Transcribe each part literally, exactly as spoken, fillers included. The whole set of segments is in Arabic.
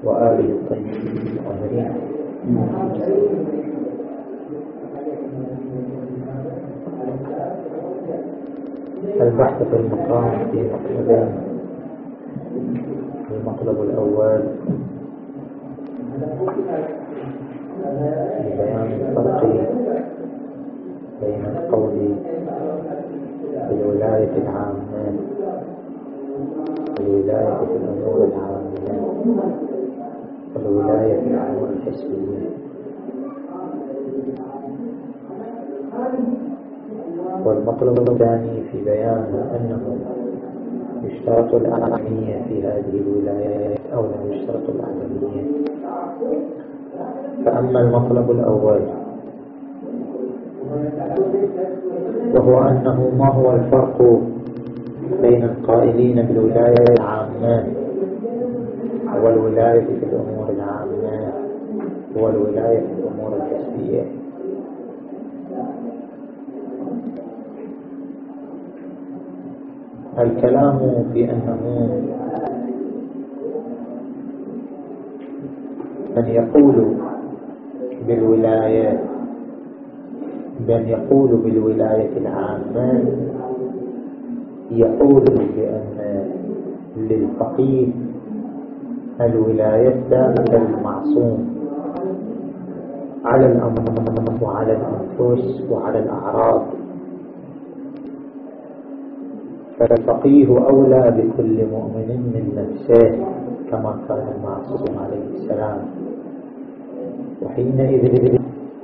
وآله الطيبين الطاهرين. البحث في المقام في مطلبين. المطلب الأول بيان الفرق بين القول بالولاية العامة والولاية في الأمور العامة والولاية في الأمور الحسبية. والمطلب الثاني في بيان أنه يشترط الأعلمية في هذه الولايات أو لا يشترط الأعلمية. فأما المطلب الأول وهو أنه ما هو الفرق بين القائلين بالولاية العامة والولاية في الأمور العامة والولاية في الأمور الحسبية. الكلام في أنه من يقول بالولاية من يقول بالولاية العامة يقول بأن للفقيه الولاية الثابتة المعصوم على الأموال وعلى الأنفس وعلى الأعراض، فالفقيه أولى بكل مؤمن من نفسه كما كان المعصوم عليه السلام. وحينئذ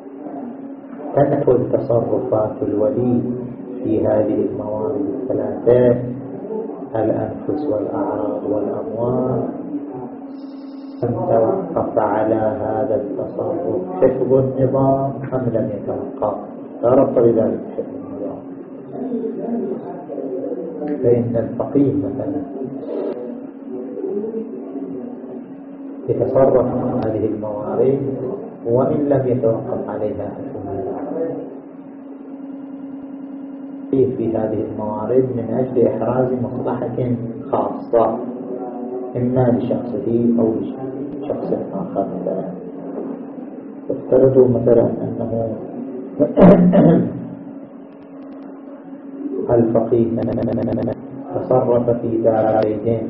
تدخل تصرفات الولي في هذه الموارد الثلاثة الأنفس والأعراض والأموال أن توقف على هذا التصرف حفظ النظام أم لم يتوقف، لا ربط بذلك حفظ النظام. فإن الفقيه مثلا يتصرف عن هذه الموارد وإن لم يتوقف عليها حفظ النظام في هذه الموارد من أجل إحراز مصلحة خاصة إما لشخصه أو لشخص آخر. مثلا افترضوا مثلا أنه الفقيه تصرف في دارين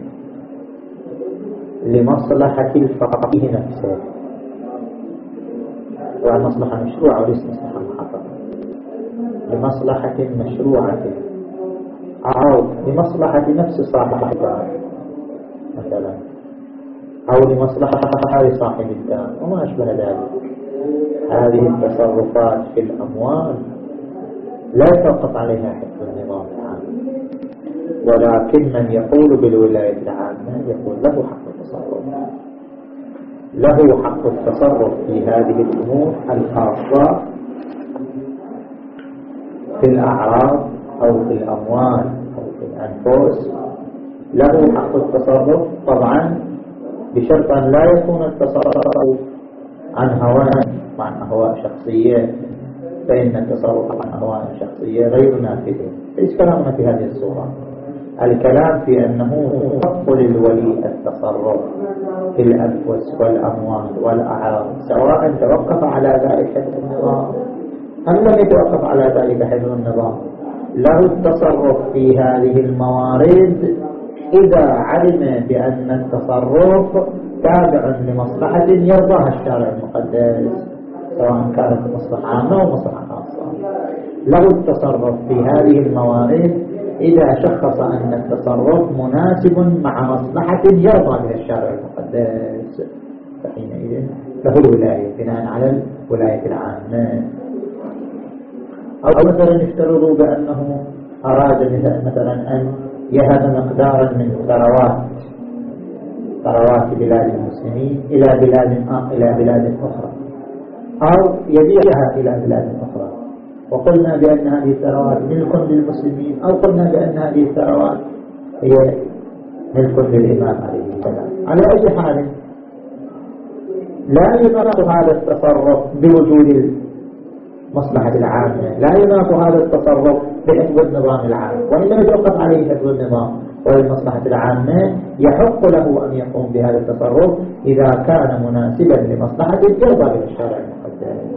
لمصلحة الفقيه نفسه، ومصلحة مشروعة وليس مصلحة محققة، لمصلحة مشروعة أو لمصلحة نفس صاحب الدار مثلا، أو لمصلحة لصاحب الدار وما أشبه ذلك. هذه التصرفات في الأموال لا يتوقف عليها حفظ النظام العام، ولكن من يقول بالولاية العامة يقول له حق التصرف، له حق التصرف في هذه الأمور الخاصة في الأعراض أو في الأموال أو في الأنفس، له حق التصرف طبعا بشرط أن لا يكون التصرف عن هوان وعن أهواء شخصية، فإن التصرف عن أهواء شخصية غير نافذ. ليس كلامنا في هذه الصورة، الكلام في أنه حق للولي التصرف في الأنفس والأموال والأعراض سواء توقف على ذلك حفظ النظام أم لم يتوقف على ذلك حفظ النظام. له التصرف في هذه الموارد إذا علم بأن التصرف تابع لمصلحة يرضاها الشارع المقدس، سواء كانت مصلحة عامة أو مصلحة خاصة. له التصرف في هذه الموارد إذا شخص أن التصرف مناسب مع مصلحة يرضى بها الشارع المقدس، فحينئذ له الولاية بناء على الولاية العامة. أو مثلا يفترضوا بأنه أراد مثلا أن يهب مقدارا من ثروات ثروات بلاد المسلمين إلى بلاد إلى بلاد أخرى، أو يبيعها إلى بلاد أخرى، وقلنا بأن هذه الثروات ملك للمسلمين، أو قلنا بأن هذه الثروات هي ملك للإمام عليه السلام. على أي حال لا يناط هذا التصرف بوجود المصلحة العامة، لا يناط هذا التصرف بحفظ النظام العام، وإن لم يتوقف عليه حفظ النظام، والمصلحة العامة يحق له أن يقوم بهذا التصرف إذا كان مناسبا لمصلحة يرضى به الشرع المقدس.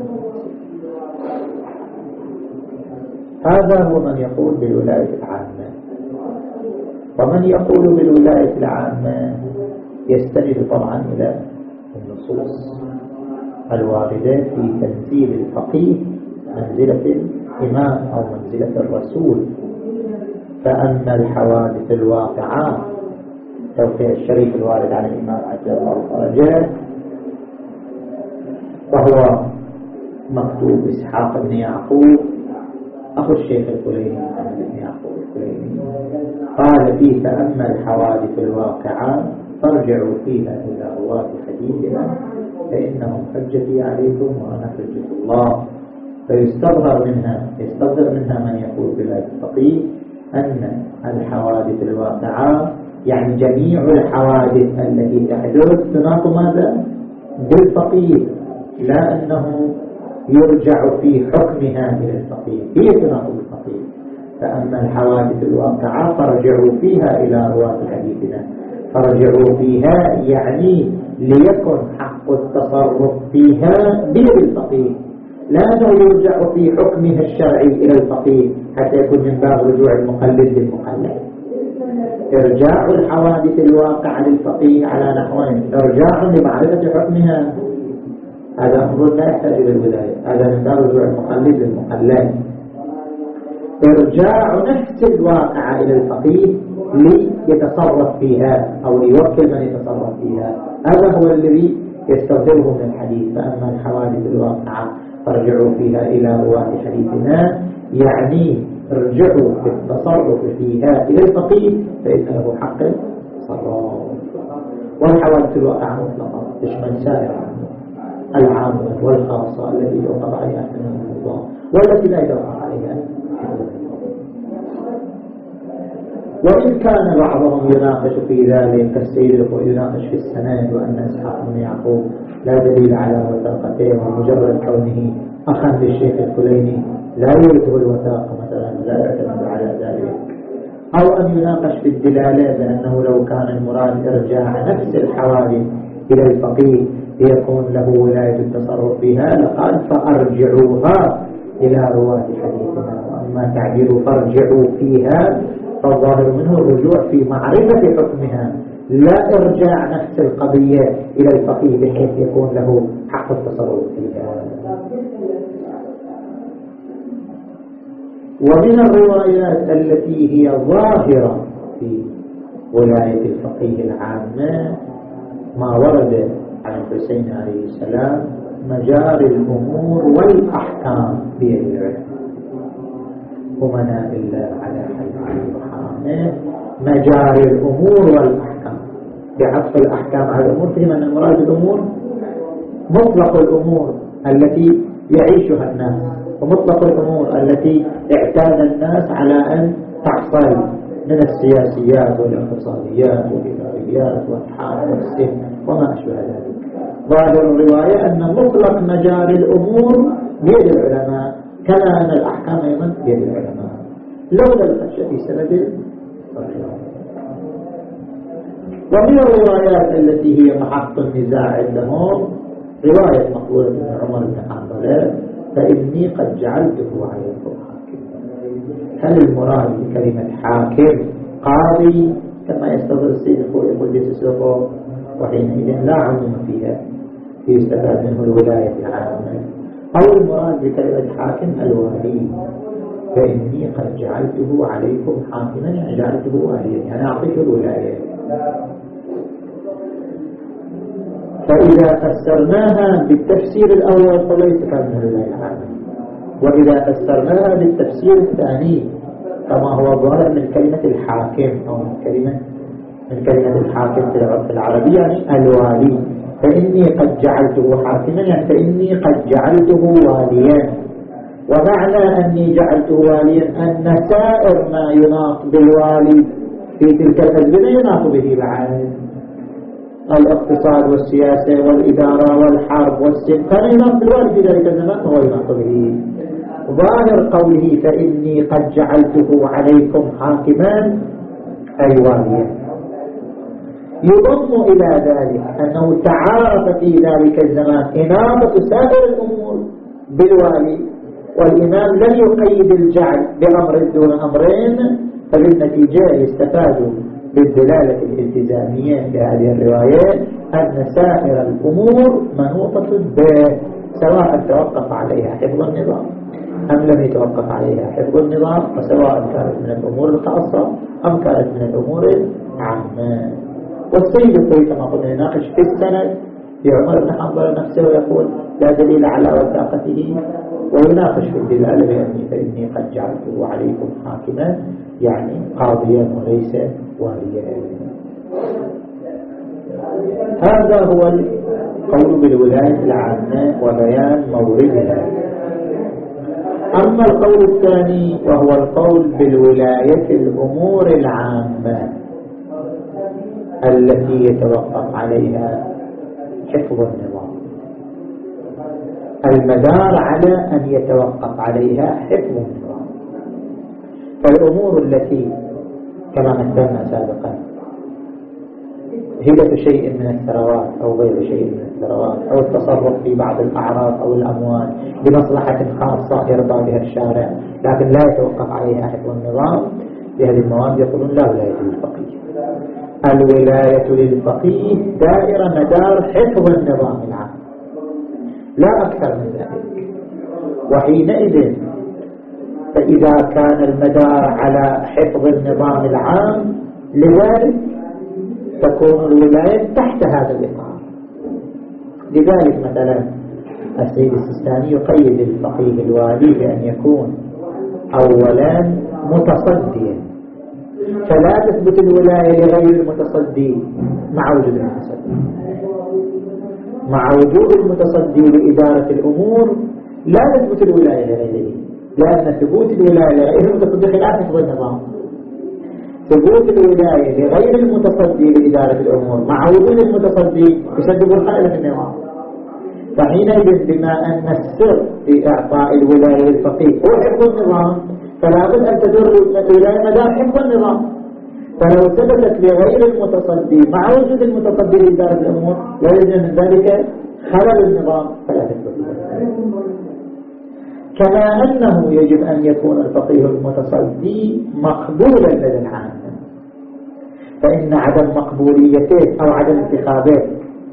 هذا هو من يقول بالولاية العامة. ومن يقول بالولاية العامة يستند طبعا إلى النصوص الواردة في تنزيل الفقيه منزلة الإمام أو منزلة الرسول. فأما الحوادث الواقعة توقيع الشريف الوارد عن الإمام عجل الله فرجه وهو مكتوب إسحاق بن يعقوب أخو الشيخ الكليني محمد بن يعقوب الكليني قال فيه: فأما الحوادث الواقعة فارجعوا فيها إلى رواة حديثنا فإنهم حجتي عليكم وأنا حجة الله. فيستظهر منها يستظهر منها من يقول بلا الفقيه أن الحوادث الواقعة يعني جميع الحوادث التي تحدث تناط ماذا؟ بالفقيه، لا أنه يرجع في حكمها إلى الفقيه، هي تناط بالفقيه. فأما الحوادث الواقعة فرجعوا فيها إلى رواة حديثنا. فرجعوا فيها يعني ليكن حق التصرف فيها بيد الفقيه، لا أنه يرجع في حكمها الشرعي إلى الفقيه حتى يكون من باب رجوع المقلد للمقلد. إرجاع الحوادث الواقعة للفقيه على نحوين: إرجاع لمعرفة حكمها، هذا أمر لا يحتاج إلى الولاية، هذا من باب رجوع المقلد للمقلد. إرجاع نفس الواقعة إلى الفقيه ليتصرف فيها أو ليوكل من يتصرف فيها، هذا هو الذي يستخدمه من الحديث. فأما الحوادث الواقعة فرجعوا فيها إلى رواة حديثنا يعني ارجعوا بالتصرف فيها إلى الفقيه فإن له حق التصرف. والحوادث الواقعة مطلقة تشمل سائر العامة والخاصة التي يوقف عليها حكم الله والتي لا يوقف عليها حكم الله. وإن كان بعضهم يناقش في ذلك كالسيد يناقش في السند وأن إسحاق بن يعقوب لا دليل على وثاقته ومجرد كونه أخا للشيخ الكليني لا يريده الوثاقة مثلا لا يعتمد على ذلك، أو أن يناقش في الدلالة بأنه لو كان المراد إرجاع نفس الحوادث إلى الفقيه ليكون له ولاية التصرف فيها لقال فأرجعوها إلى رواة حديثنا. وأما تعبير فارجعوا فيها فالظاهر منه الرجوع في معرفة حكمها لا إرجاع نفس القضية إلى الفقيه بحيث يكون له حق التصرف فيها. ومن الروايات التي هي ظاهرة في ولاية الفقيه العامة ما ورد عن الحسين عليه السلام: مجاري الأمور والأحكام بيد العلم أمناء الله على حلقه وحرامه. مجاري الأمور والأحكام بعطف الأحكام على الأمور فهم أن المراد الأمور مطلق الأمور التي يعيشها الناس ومطلق الأمور التي اعتاد الناس على أن تحصل من السياسيات والاقتصاديات والإداريات والحال والسن وما أشبه ذلك. ظاهر الرواية أن مطلق مجاري الأمور بيد العلماء كما أن الأحكام أيضا بيد العلماء لولا الخشية في سند الرواية. ومن الروايات التي هي محط النزاع عندهم رواية مقبولة من عمر بن حنظلة: فإني قد جعلته عليكم حاكما. هل المراد بكلمة حاكم قاضي كما يستظهر السيد الخوي قدس سوقه؟ وحينئذ لا عموم فيها يستفاد منه الولاية العامة. أو المراد بكلمة حاكم الوالي: فإني قد جعلته عليكم حاكما يعني جعلته واليا يعني أعطيته الولاية. فإذا فسرناها بالتفسير الأول فليس كان الولاية العامة، وإذا فسرناها بالتفسير الثاني كما هو ظاهر من كلمة الحاكم أو من كلمة من كلمة الحاكم في العرف العربي يعني الوالي، فإني قد جعلته حاكما يعني فإني قد جعلته واليا. ومعنى أني جعلته واليا أن سائر ما يناط بالوالي في تلك الأزمنة يناط به بعد الاقتصاد والسياسة والإدارة والحرب والسن كان يناط بالوالي في ذلك الزمان وهو يناط به. ظاهر قوله فإني قد جعلته عليكم حاكما الوالية. يضم إلى ذلك أنه تعارف في ذلك الزمان إنابة سائر الأمور بالوالي، والإمام لم يقيد الجعل بأمر دون أمرين، فبالنتيجة يستفاد بالدلالة الالتزامية لهذه الرواية أن سائر الأمور منوطة به، سواء توقف عليها حفظ النظام أم لم يتوقف عليها حفظ النظام، وسواء كانت من الأمور الخاصة أم كانت من الأمور العامة. والسيد الطويل كما قلنا يناقش في السند في عمر بن حنظلة نفسه ويقول لا دليل على وثاقته، ويناقش في الدلالة بأني فإني قد جعلته عليكم حاكما، يعني قاضيا وليس واليا. هذا هو القول بالولاية العامة وبيان موردها. أما القول الثاني وهو القول بالولاية الأمور العامة التي يتوقف عليها حفظ النظام، المدار على أن يتوقف عليها حفظ النظام. فالأمور التي كما مثلنا سابقا هبة شيء من الثروات أو غير شيء من الثروات أو التصرف في بعض الأعراض أو الأموال بمصلحة خاصة يرضى بها الشارع لكن لا يتوقف عليها حفظ النظام، بهذه المواد يقولون لا ولاية للفقيه. الولاية للفقيه دائرة مدار حفظ النظام العام لا أكثر من ذلك. وحينئذ فإذا كان المدار على حفظ النظام العام لذلك تكون الولاية تحت هذا الإطار. لذلك مثلا السيد السيستاني يقيد الفقيه الوالي بأن يكون أولا متصديا، فلا تثبت الولاية لغير المتصدي مع وجود المتصدي. مع وجود المتصدي لإدارة الأمور لا تثبت الولاية لغيره، لأن ثبوت الولاية لغير المتصدي خلاف حفظ النظام. ثبوت الولاية لغير المتصدي لإدارة الأمور مع وجود المتصدي يسبب الخلل في النظام. فحينئذ بما أن السر في إعطاء الولاية للفقيه هو حفظ النظام، فلا بد أن تدور الولاية مدار حفظ النظام. فلو ثبتت لغير المتصدي مع وجود المتصدي لإدارة الأمور لا يوجد من ذلك خلل النظام فلا تثبت. كما أنه يجب أن يكون الفقيه المتصدي مقبولا لدى العامة، فإن عدم مقبوليته أو عدم انتخابه،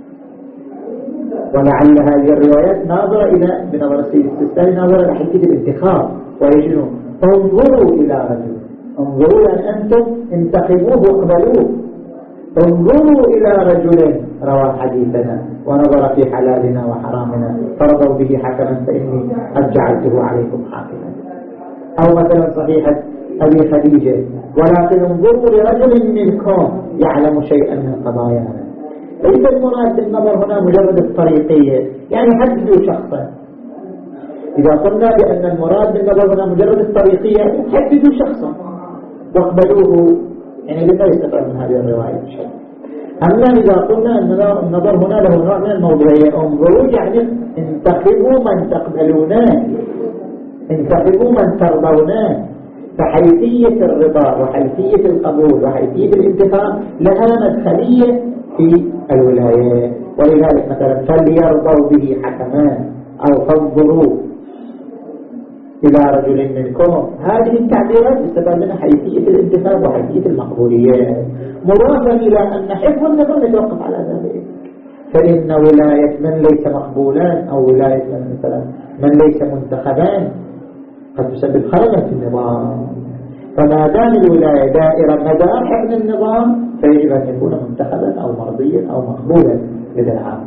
ولعل هذه الروايات ناظرة إلى بنظر السيد السيستاني ناظرة إلى حكاية الانتخاب، ويجنوا انظروا إلى رجل، انظروا أن أنتم انتخبوه واقبلوه، انظروا إلى رجل روى حديثنا ونظر في حلالنا وحرامنا فرضوا به حكما فإني قد جعلته عليكم حاكما. أو مثلا صحيحة أبي خديجة ولكن انظروا لرجل منكم يعلم شيئا من قضايانا. ليس المراد بالنظر هنا مجرد الطريقية، يعني حددوا شخصا. إذا قلنا بأن المراد بالنظر هنا مجرد الطريقية حددوا شخصا واقبلوه، يعني لما يستفاد من هذه الرواية شيء. أما إذا قلنا أن النظر هنا له نوع من الموضوعية، انظروا يعني انتخبوا من تقبلونه، انتخبوا من ترضونه. فحيثية الرضا وحيثية القبول وحيثية الانتخاب لها مدخلية في الولاية. ولذلك مثلا فليرضوا به حكمان أو فانظروا إلى رجل منكم، هذه التعبيرات يستفاد منها حيثية الانتخاب وحيثية المقبولية، مضافا إلى أن حفظ النظام يتوقف على ذلك. فإن ولاية من ليس مقبولان أو ولاية من مثلا من ليس منتخبان قد تسبب خللا في النظام. فما دام الولاية دائرة مدار حفظ النظام فيجب أن يكون منتخبا أو مرضيا أو مقبولا لدى العامة.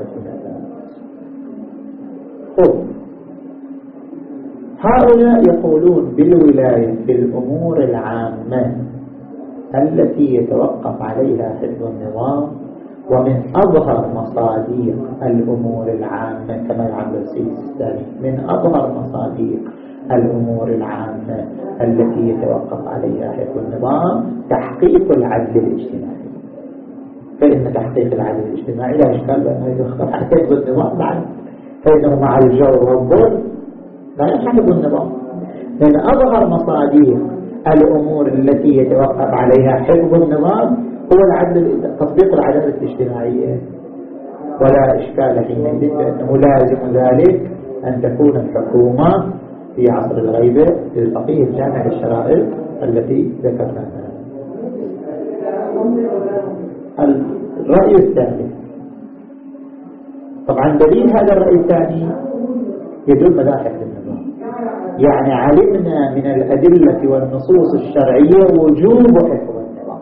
هؤلاء يقولون بالولاية في الأمور العامة التي يتوقف عليها حفظ النظام، ومن أظهر مصادر الأمور العامة كما يعبر السيد السيستاني من أظهر مصادر الأمور العامة التي يتوقف عليها حفظ النظام تحقيق العدل الاجتماعي. فإن تحقيق العدل الاجتماعي لا إشكال بأنه يتوقف على حفظ النظام بعد، فإنه مع الجور والظلم لا يحفظ النظام. من أظهر مصادر الأمور التي يتوقف عليها حفظ النظام هو العدل، تطبيق العدالة الاجتماعية. ولا إشكال حينئذ بأنه لازم ذلك أن تكون الحكومة في عصر الغيبة للفقيه الجامع للشرائع التي ذكرناها. الرأي الثاني، طبعا دليل هذا الرأي الثاني يدل مباحث النظام، يعني علمنا من الأدلة والنصوص الشرعية وجوب حفظ النظام.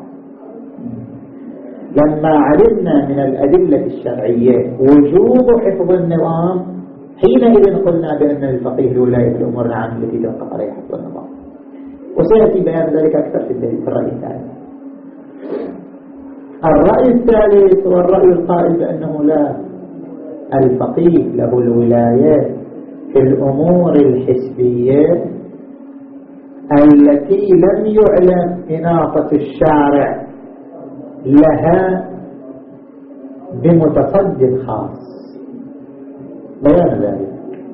لما علمنا من الأدلة الشرعية وجوب حفظ النظام حينئذ قلنا بأن الفقيه الولاية الأمور العامة التي توقف عليها حفظ النظام، وسيأتي بيان ذلك أكثر في الدليل في الرأي الثاني. الرأي الثالث هو الرأي القائل بأنه لا، الفقيه له الولايات في الأمور الحسبية التي لم يعلم إناقة الشارع لها بمتصد خاص. بيان ذلك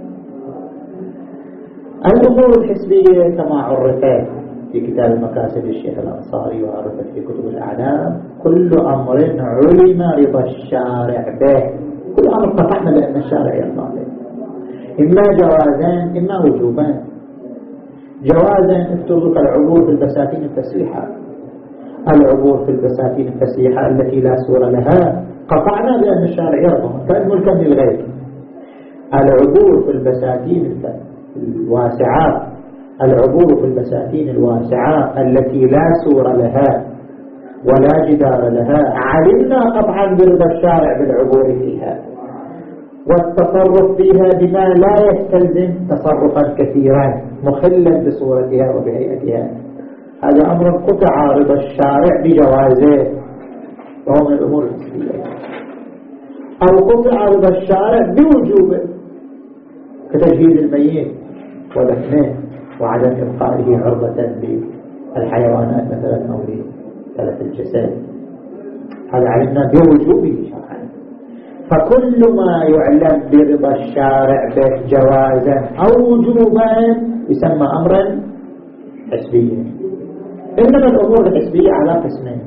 الأمور الحسبية كما عرفت في كتاب المكاسب الشيخ الأنصاري وعرفت في كتب الأعلام كل أمر علم رضا الشارع به، كل أمر قطعنا بأن الشارع يرضى به، إما جوازان إما وجوبان. جوازا افترض كالعبور في البساتين الفسيحة، العبور في البساتين الفسيحة التي لا سور لها قطعنا بأن الشارع يرضى، كان ملكا للغير. العبور في البساتين الواسعة، العبور في البساتين الواسعة التي لا سور لها ولا جدار لها علمنا قطعا برضا الشارع بالعبور فيها والتصرف فيها بما لا يستلزم تصرفا كثيرا مخلا بصورتها وبهيئتها. هذا أمر قطع رضا الشارع بجوازه وهو من الأمور الحسبية، أو قطع رضا الشارع بوجوبه كتجهيز الميت ودفنه وعدم إبقائه عرضة للحيوانات مثلا أو لتلف الجسد، هذا علمنا بوجوبه شرعا. فكل ما يعلم برضا الشارع به جوازا أو وجوبا يسمى أمرا حسبيا. إنما الأمور الحسبية على قسمين: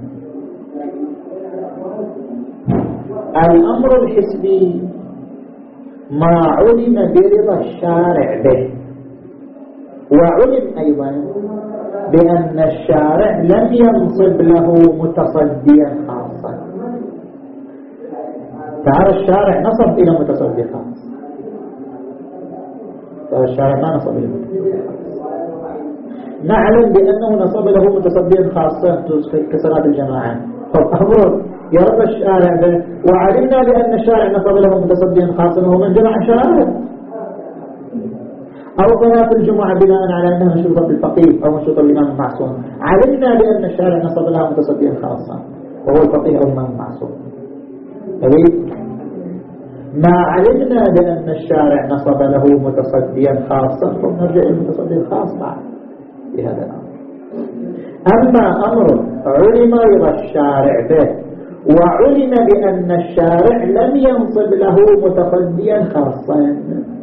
الأمر الحسبي ما علم برضا الشارع به، وعلم أيضا بأن الشارع لم ينصب له متصديا خاصا. تعالى الشارع نصب إلى متصدي خاص، فالشارع ما نصب إلى متصدي خاص. نعلم بأنه نصب له متصديا خاصا كصلاة الجماعة، فأمر يرضى الشارع به، وعلمنا بأن الشارع نصب له متصديا خاصا وهو من جمع الشارع. أو صلاة الجمعة بناء على أنها مشروطة بالفقيه أو مشروطة بالإمام المعصوم، علمنا بأن الشارع نصب لها متصديا خاصا وهو الفقيه أو الإمام المعصوم. ما علمنا بأن الشارع نصب له متصديا خاصا فنرجع المتصدي الخاص بعد بهذا الأمر. أما أمر علم رضا الشارع به وعلم بأن الشارع لم ينصب له متصديا خاصا،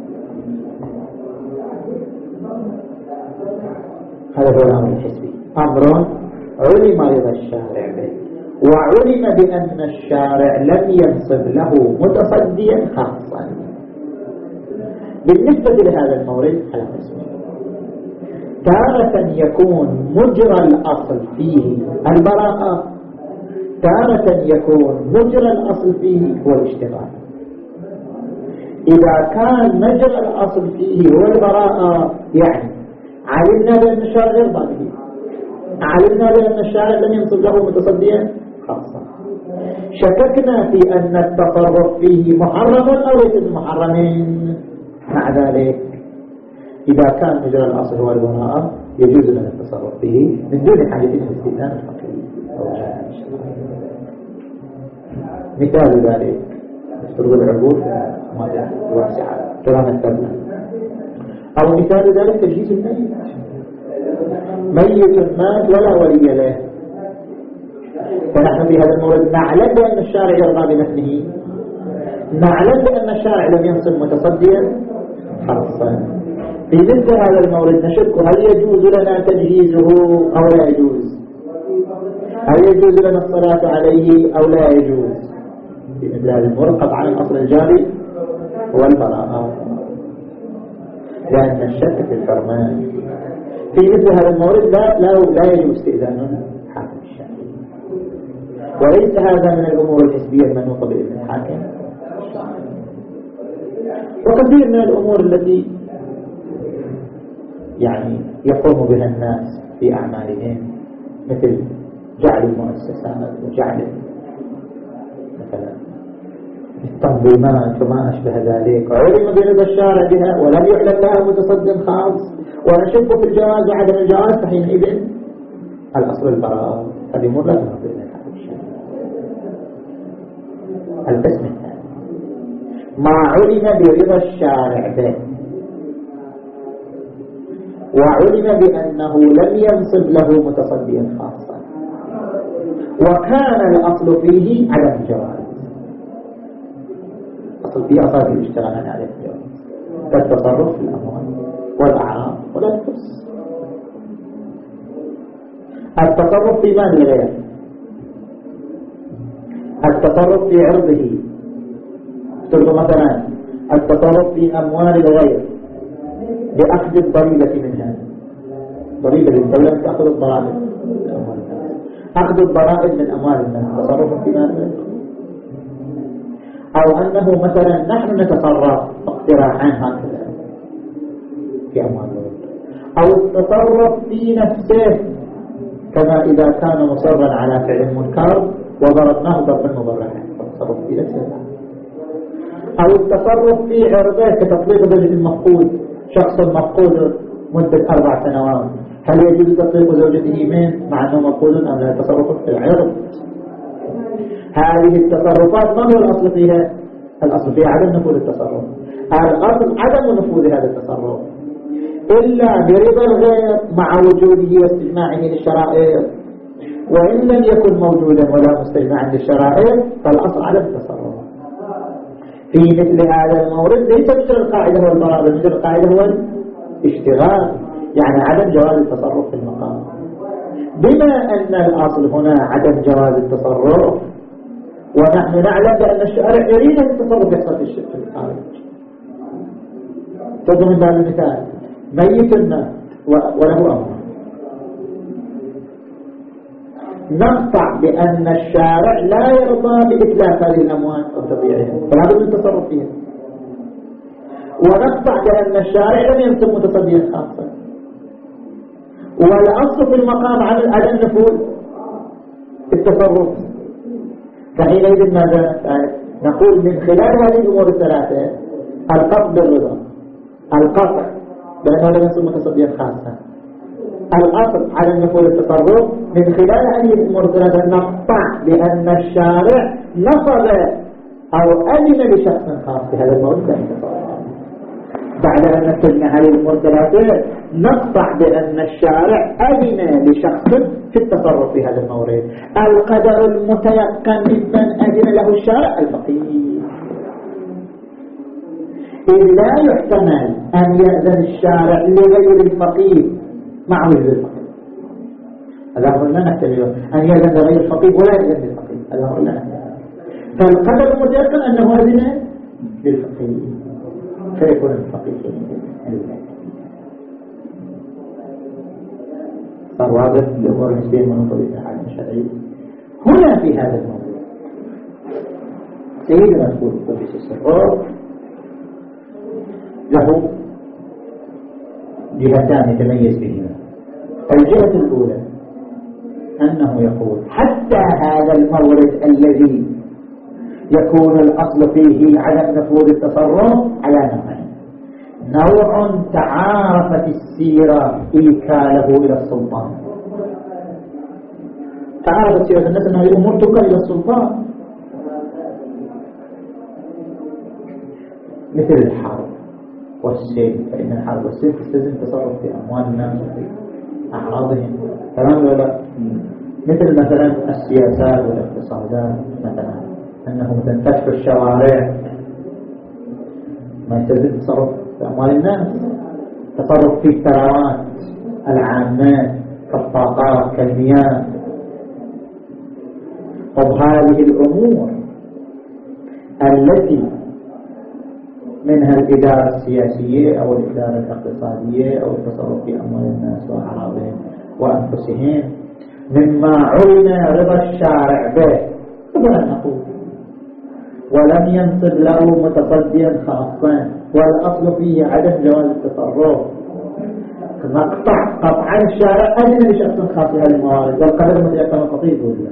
هذا هو الأمر الحسبي. أمر علم رضا الشارع به وعلم بأن الشارع لم ينصب له متصديا خاصا. بالنسبة لهذا المورد على قسمين: تارة يكون مجرى الأصل فيه البراءة، تارة يكون مجرى الأصل فيه هو الاشتغال. إذا كان مجرى الأصل فيه هو البراءة يعني علمنا بأن الشارع يرضى به، علمنا بأن الشارع لم ينصب له متصديا خاصة. شككنا في أن التصرف فيه محرم أو ليس محرمين، مع ذلك إذا كان مجرى الأصل هو البراءة يجوز لنا التصرف فيه من دون حاجة إلى استئذان الفقيه أو جهة الشرعية. مثال ذلك يسرد العبور ماذا واسعة كما مثلنا، أو مثال ذلك تجهيز الميت، ميت مات ولا ولي له، فنحن في هذا المورد نعلم بأن الشارع يرضى بنفسه، نعلم بأن الشارع لم ينصب متصديا خاصا، في مثل هذا المورد نشك هل يجوز لنا تجهيزه أو لا يجوز؟ هل يجوز لنا الصلاة عليه أو لا يجوز؟ في مثل هذا المورد طبعا الأصل الجاري هو البراءة، لأن الشك في الحرمان. في مثل هذا المورد لا, لا, لا يجوز استئذان حاكم الشافعي، وليس هذا من الأمور الحسبية المنوطة بإذن الحاكم. وكثير من الأمور التي يعني يقوم بها الناس في أعمالهم مثل جعل المؤسسات وجعل مثلا التنظيمات وما أشبه ذلك، علم برضا الشارع بها ولم يعلم لها متصد خاص، ونشك في الجواز وعدم الجواز، فحينئذ الأصل البراءة. هذه أمور لا تنظر إلى هذا الشيء. القسم الثاني ما علم برضا الشارع به وعلم بأنه لم ينصب له متصديا خاصا، وكان الأصل فيه عدم الجواز. أصل فيه أصل فيه اشتغلنا على الجواز كالتصرف في الأموال والأعراض ولا تفس. التصرف في مال الغير، التصرف في عرضه، مثلا التصرف في أموال الغير بأخذ الضريبة منها، ضريبة الدولة تأخذ الضرائب، أخذ الضرائب من أموال الناس، تصرف في مال الغير. أو أنه مثلا نحن نتصرف اقتراحا هكذا في أموال الغير، أو التصرف في نفسه كما إذا كان مصرا على فعل منكر وضربناه ضربا مبرحا، التصرف في نفسه. أو التصرف في عرضه كتطليق زوجة المفقود، شخص مفقود مدة أربع سنوات، هل يجوز تطليق زوجته منه مع أنه مفقود أم لا؟ تصرف في العرض. هذه التصرفات ما هو الأصل فيها؟ الأصل فيها عدم نفوذ التصرف، الأصل عدم نفوذ هذا التصرف إلا برضا الغير مع وجوده واستجماعه للشرائط، وإن لم يكن موجودا ولا مستجمعا للشرائط فالأصل عدم التصرف. في مثل هذا المورد ليس مثل القاعدة هو البراءة، مثل القاعدة هو الاشتغال، يعني عدم جواز التصرف في المقام. بما أن الأصل هنا عدم جواز التصرف، ونحن نعلم بأن الشارع يريد التصرف يحصل في الشرك في الخارج. تضمن بهذا المثال ميت الناس وله أمر، نقطع بأن الشارع لا يرضى بإتلاف هذه الأموال أو تضييعها، فلا بد من التصرف فيها، ونقطع بأن الشارع لم يمسك متصديا خاصا، والأصل في المقام على النفوذ التصرف. فحينئذ ماذا نقول من خلال هذه الأمور الثلاثة؟ القطع بالرضا، القطع بأنه لم يمسك متصديا خاصا، الأصل على النفوذ التصرف. من خلال هذه الأمور الثلاثة نقطع بأن الشارع نصب أو أذن لشخص خاص بهذا الموضوع. بعد أن نتجمع هذه الأمور الثلاثة نقطع بأن الشارع أذن لشخص في التصرف في هذا المورد. القدر المتيقن ممن أذن له الشارع الفقيه، إذ لا يحتمل أن يأذن الشارع لغير الفقيه مع وجود الفقيه. هذا أمر لا نحتمله، أن يأذن لغير الفقيه ولا يأذن للفقيه، هذا أمر لا نحتمله. فالقدر المتيقن أنه أذن للفقيه، فيكون الفقيه صار واضح الأمور النسبية المنوطة بالاتحاد الشرعي. هنا في هذا الموضوع سيدنا نقول قدس السرور له جهتان يتميز بهما. الجهة الأولى أنه يقول حتى هذا المورد الذي يكون الأصل فيه عدم نفوذ التصرف على نوعين: نوع تعارفت السيرة إيكاله إلى السلطان، تعارفت سيرة الناس أن هذه الأمور تكل إلى السلطان، مثل الحرب والسيف، فإن الحرب والسيف تستلزم تصرف في أموال الناس وفي أعراضهم، تمام ولا لا؟ مثل مثلا السياسات والاقتصادات، مثلا أنه مثلا فتح الشوارع ما يستلزم تصرف في أموال الناس، تصرف في الثروات العامة كالطاقات كالمياه. وبهذه الأمور التي منها الإدارة السياسية أو الإدارة الاقتصادية أو التصرف في أموال الناس وأعراضهم وأنفسهم مما علم رضا الشارع به قبل أن نقول ولم ينصب له متصديا خاصا، والأصل فيه عدم جواز التصرف. نقطع قطعا الشارع أذن لشخص خاص هذه الموارد والقدر متيقن خطيب ولا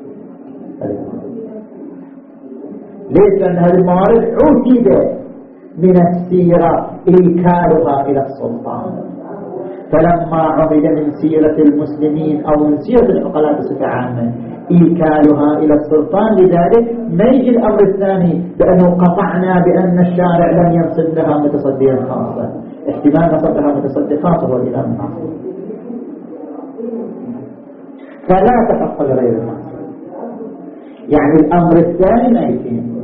ليس أن هذه الموارد عُتب من السيرة إيكالها إلى السلطان. فلما عُمد من سيرة المسلمين أو من سيرة العقلاء بصفة عامة إيكالها إلى السلطان، لذلك ما يجي الأمر الثاني بأنه قطعنا بأن الشارع لم ينصب لها متصديا خاصا. احتمال نصب لها متصدي خاص هو الإمام الناصر، فلا تحق لغير الناصر. يعني الأمر الثاني ما يتم.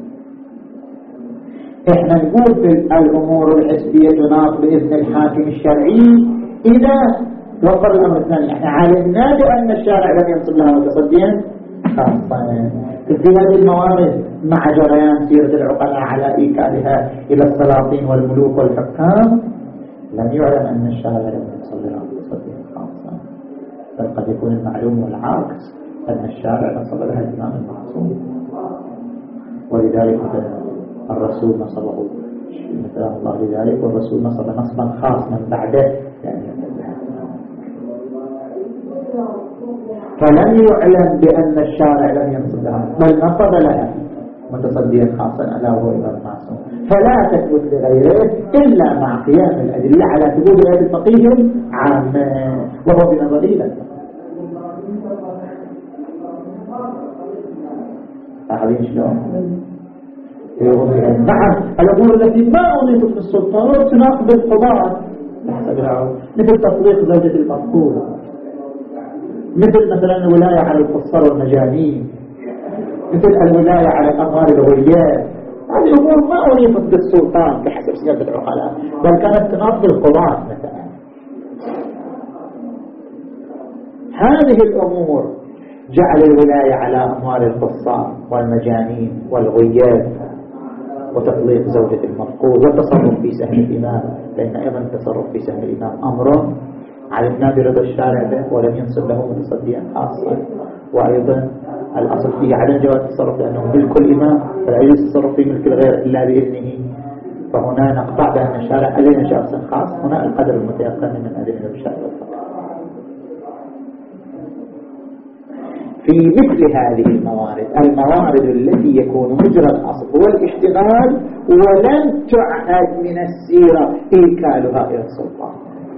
احنا نقول بالأمور الحسبية تناط بإذن الحاكم الشرعي إذا وقر الأمر الثاني. احنا علمنا بأن الشارع لم ينصب لها متصديا خاصا. في هذه الموارد مع جريان سيرة العقلاء على إيكالها إلى السلاطين والملوك والحكام لم يعلم أن الشارع لم ينصب لها متصديا خاصا، بل قد يكون المعلوم والعكس أن الشارع نصب لها الإمام المعصوم. ولذلك الرسول نصبه مثلا الله لذلك، والرسول نصب نصبا خاص من بعده يعني. فلم يعلم بأن الشارع لم ينصب لها، بل نصب لها متصديا خاصا ألا وهو الإمام المعصوم. فلا تثبت لغيره إلا مع قيام الأدلة على ثبوت غير الفقيه عامة، وهو بنظري لا. أعلم شلون؟ نعم الأمور التي ما أضيفت للسلطان تناقض القضاء مثل تطليق زوجة المذكور، مثل مثلا الولاية على القصار والمجانين، مثل الولاية على الأموال الغريات. هذه أمور ما أضيفت للسلطان بحسب سياسة العقلاء، بل كانت تناقض القضاء مثلا. هذه الأمور جعل الولاية على أموال القصار والمجانين والغيات وتطليق زوجة المفقود والتصرف في سهم الإمام، لأن أيضا التصرف في سهم الإمام أمر علمنا برضا الشارع به ولم ينصب له متصديا خاصا. وأيضا الأصل فيه عدم جواز التصرف لأنه ملك الإمام، فلا يجوز التصرف في ملك الغير إلا بإذنه. فهنا نقطع بأن الشارع أذن شخص خاص، هنا القدر المتيقن من أذن الشارع والفقر. في مثل هذه الموارد، الموارد التي يكون مجرى الأصل هو الاشتغال ولن تعهد من السيرة إيكالها إلى السلطان،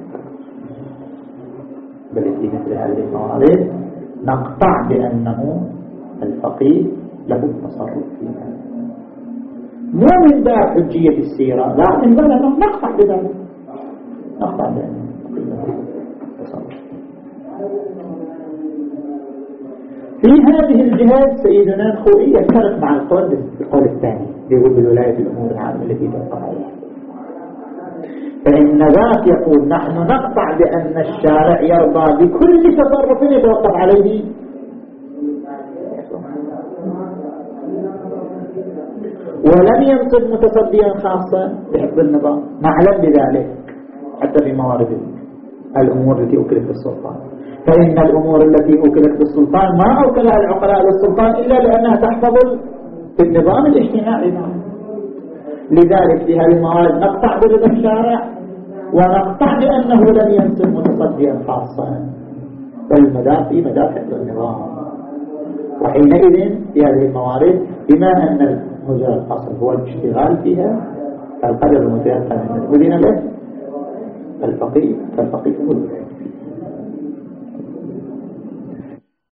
بل في مثل هذه الموارد نقطع بأنه الفقيه له التصرف فيها، مو من باب حجية السيرة، لا من باب أنه نقطع بذلك، نقطع بأنه التصرف. في هذه الجهات سيدنا الخوئي يفترق مع القول القول الثاني يقول بالولاية الأمور العامة التي توقع عليها، فإن ذاك يقول نحن نقطع بأن الشارع يرضى بكل تصرف يتوقف عليه ولم ينصب متصديا خاصا بحفظ النظام، نعلم بذلك حتى في موارد الأمور التي أكلت بالسلطان. فإن الأمور التي أكلت بالسلطان ما أوكلها العقلاء للسلطان إلا لأنها تحفظ النظام الاجتماعي. لذلك في هذه الموارد نقطع برضا الشارع ونقطع بأنه لم ينصب متصديا خاصا، فالمدار في مدار حفظ النظام. وحينئذ في هذه الموارد بما أن مجرى الأصل هو الاشتغال فيها، القدر المتيقن من المدينة له الفقيه، فالفقيه هو الولاية.